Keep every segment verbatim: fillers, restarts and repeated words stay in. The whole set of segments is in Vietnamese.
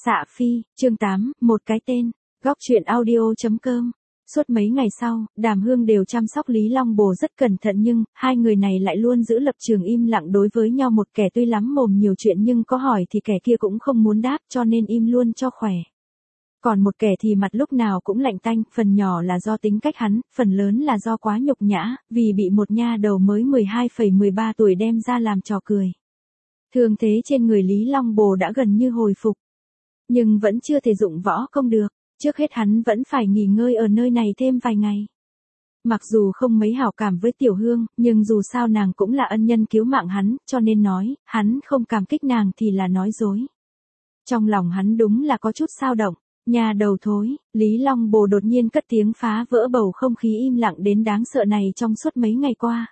Xạ Phi, chương tám, một cái tên. Góc truyện audio chấm com. Suốt mấy ngày sau, Đàm Hương đều chăm sóc Lý Long Bồ rất cẩn thận nhưng, hai người này lại luôn giữ lập trường im lặng đối với nhau, một kẻ tuy lắm mồm nhiều chuyện nhưng có hỏi thì kẻ kia cũng không muốn đáp cho nên im luôn cho khỏe. Còn một kẻ thì mặt lúc nào cũng lạnh tanh, phần nhỏ là do tính cách hắn, phần lớn là do quá nhục nhã, vì bị một nha đầu mới mười hai phẩy mười ba tuổi đem ra làm trò cười. Thương thế trên người Lý Long Bồ đã gần như hồi phục, nhưng vẫn chưa thể dụng võ công được. Trước hết hắn vẫn phải nghỉ ngơi ở nơi này thêm vài ngày. Mặc dù không mấy hảo cảm với Tiểu Hương, nhưng dù sao nàng cũng là ân nhân cứu mạng hắn, cho nên nói, hắn không cảm kích nàng thì là nói dối. Trong lòng hắn đúng là có chút xao động. Nhà đầu thối, Lý Long Bồ đột nhiên cất tiếng phá vỡ bầu không khí im lặng đến đáng sợ này trong suốt mấy ngày qua.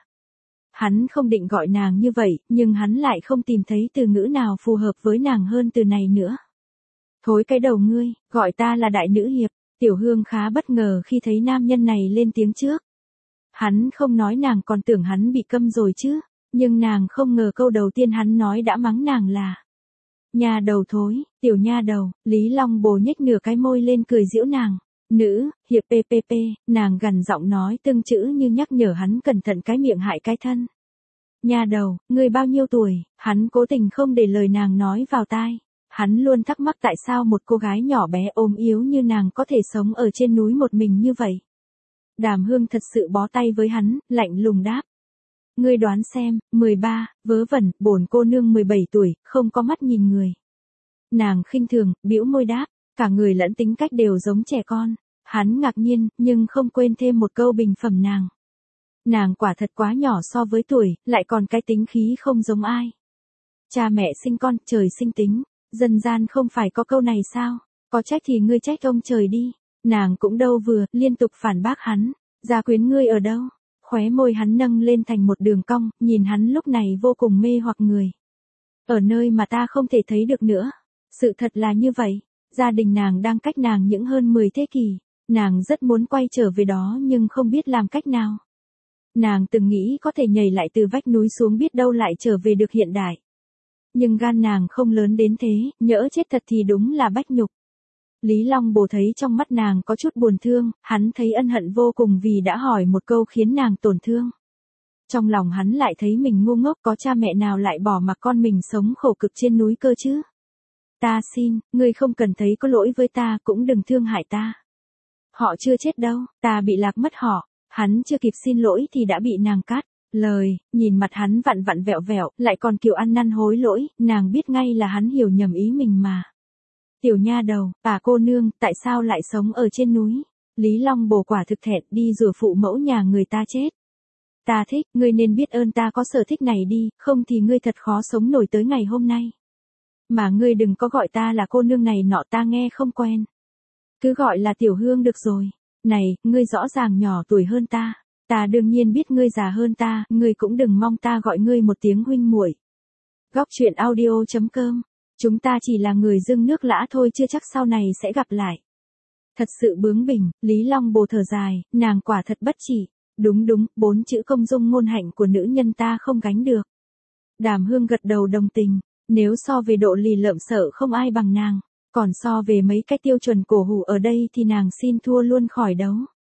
Hắn không định gọi nàng như vậy, nhưng hắn lại không tìm thấy từ ngữ nào phù hợp với nàng hơn từ này nữa. Thối cái đầu ngươi, gọi ta là đại nữ hiệp. Tiểu Hương khá bất ngờ khi thấy nam nhân này lên tiếng trước. Hắn không nói nàng còn tưởng hắn bị câm rồi chứ, nhưng nàng không ngờ câu đầu tiên hắn nói đã mắng nàng là nha đầu thối, tiểu nha đầu. Lý Long Bồ nhếch nửa cái môi lên cười giễu nàng. Nữ, hiệp ppp, nàng gằn giọng nói từng chữ như nhắc nhở hắn cẩn thận cái miệng hại cái thân. Nha đầu, ngươi bao nhiêu tuổi? Hắn cố tình không để lời nàng nói vào tai. Hắn luôn thắc mắc tại sao một cô gái nhỏ bé ốm yếu như nàng có thể sống ở trên núi một mình như vậy. Đàm Hương thật sự bó tay với hắn, lạnh lùng đáp. Ngươi đoán xem, mười ba, vớ vẩn, bổn cô nương mười bảy tuổi, không có mắt nhìn người. Nàng khinh thường, bĩu môi đáp, cả người lẫn tính cách đều giống trẻ con. Hắn ngạc nhiên, nhưng không quên thêm một câu bình phẩm nàng. Nàng quả thật quá nhỏ so với tuổi, lại còn cái tính khí không giống ai. Cha mẹ sinh con, trời sinh tính. Dân gian không phải có câu này sao? Có trách thì ngươi trách ông trời đi. Nàng cũng đâu vừa, liên tục phản bác hắn. Gia quyến ngươi ở đâu? Khóe môi hắn nâng lên thành một đường cong, nhìn hắn lúc này vô cùng mê hoặc người. Ở nơi mà ta không thể thấy được nữa. Sự thật là như vậy. Gia đình nàng đang cách nàng những hơn mười thế kỷ. Nàng rất muốn quay trở về đó nhưng không biết làm cách nào. Nàng từng nghĩ có thể nhảy lại từ vách núi xuống, biết đâu lại trở về được hiện đại. Nhưng gan nàng không lớn đến thế, nhỡ chết thật thì đúng là bách nhục. Lý Long Bồ thấy trong mắt nàng có chút buồn thương, hắn thấy ân hận vô cùng vì đã hỏi một câu khiến nàng tổn thương. Trong lòng hắn lại thấy mình ngu ngốc, có cha mẹ nào lại bỏ mặc con mình sống khổ cực trên núi cơ chứ. Ta xin, ngươi không cần thấy có lỗi với ta, cũng đừng thương hại ta. Họ chưa chết đâu, ta bị lạc mất họ. Hắn chưa kịp xin lỗi thì đã bị nàng cắt lời, nhìn mặt hắn vặn vặn vẹo vẹo, lại còn kiểu ăn năn hối lỗi, nàng biết ngay là hắn hiểu nhầm ý mình mà. Tiểu nha đầu, bà cô nương, tại sao lại sống ở trên núi? Lý Long Bồ quả thực thẹn, đi rủa phụ mẫu nhà người ta chết. Ta thích, ngươi nên biết ơn ta có sở thích này đi, không thì ngươi thật khó sống nổi tới ngày hôm nay. Mà ngươi đừng có gọi ta là cô nương này nọ, ta nghe không quen. Cứ gọi là Tiểu Hương được rồi. Này, ngươi rõ ràng nhỏ tuổi hơn ta. Ta đương nhiên biết ngươi già hơn ta, ngươi cũng đừng mong ta gọi ngươi một tiếng huynh muội. Góc truyện audio chấm com. Chúng ta chỉ là người dưng nước lã thôi, chưa chắc sau này sẽ gặp lại. Thật sự bướng bỉnh, Lý Long Bồ thở dài, nàng quả thật bất chỉ. Đúng đúng, bốn chữ công dung ngôn hạnh của nữ nhân ta không gánh được. Đàm Hương gật đầu đồng tình, nếu so về độ lì lợm sợ không ai bằng nàng. Còn so về mấy cái tiêu chuẩn cổ hủ ở đây thì nàng xin thua luôn khỏi đấu.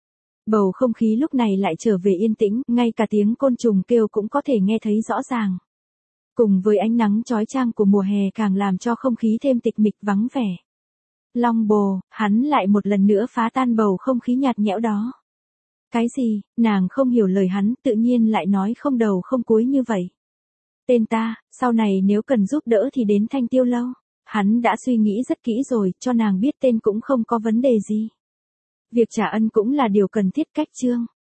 Bầu không khí lúc này lại trở về yên tĩnh, ngay cả tiếng côn trùng kêu cũng có thể nghe thấy rõ ràng. Cùng với ánh nắng chói chang của mùa hè càng làm cho không khí thêm tịch mịch vắng vẻ. Long Bồ, hắn lại một lần nữa phá tan bầu không khí nhạt nhẽo đó. Cái gì, nàng không hiểu lời hắn, tự nhiên lại nói không đầu không cuối như vậy. Tên ta, sau này nếu cần giúp đỡ thì đến Thanh Tiêu Lâu. Hắn đã suy nghĩ rất kỹ rồi, cho nàng biết tên cũng không có vấn đề gì. Việc trả ân cũng là điều cần thiết cách chương.